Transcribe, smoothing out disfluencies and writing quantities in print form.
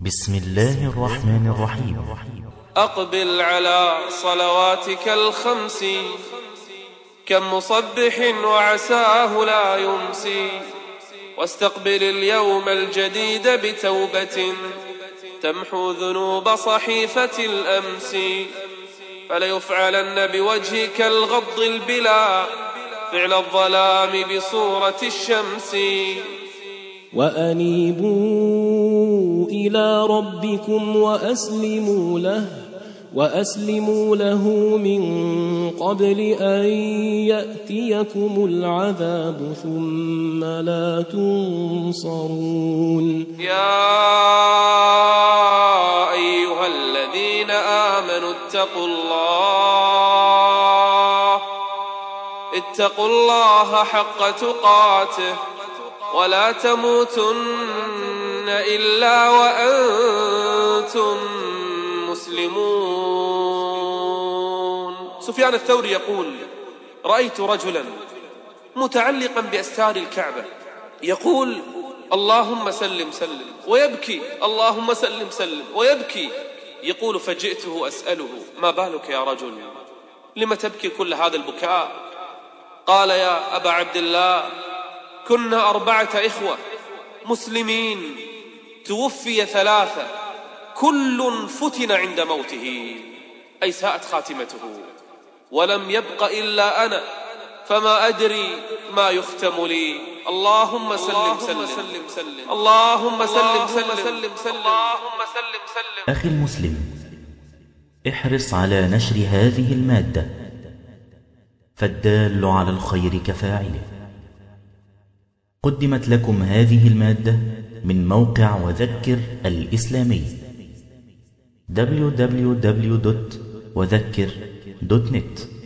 بسم الله الرحمن الرحيم. أقبل على صلواتك الخمس، كم مصبح وعساه لا يمسي، واستقبل اليوم الجديد بتوبة تمحو ذنوب صحيفة الأمس، فليفعلن بوجهك الغض البلا فعل الظلام بصورة الشمس. وأنيبوا إلى ربكم وأسلموا له من قبل أن يأتيكم العذاب ثم لا تنصرون. يا أيها الذين آمنوا اتقوا الله حق تقاته ولا تموتن إلا وأنتم مسلمون. سفيان الثوري يقول: رأيت رجلا متعلقا بأستار الكعبة يقول: اللهم سلم سلم، ويبكي: اللهم سلم سلم، ويبكي. يقول: فجئته أسأله: ما بالك يا رجل؟ لم تبكي كل هذا البكاء؟ قال: يا أبا عبد الله، كنا 4 إخوة مسلمين، توفي 3، كل فتن عند موته، أي ساءت خاتمته، ولم يبق إلا أنا، فما أدري ما يختم لي. اللهم سلم سلم، اللهم سلم سلم، اللهم سلم سلم. أخي المسلم، احرص على نشر هذه المادة، فالدال على الخير كفاعله. قدمت لكم هذه المادة من موقع وذكر الإسلامي www.وذكر.net.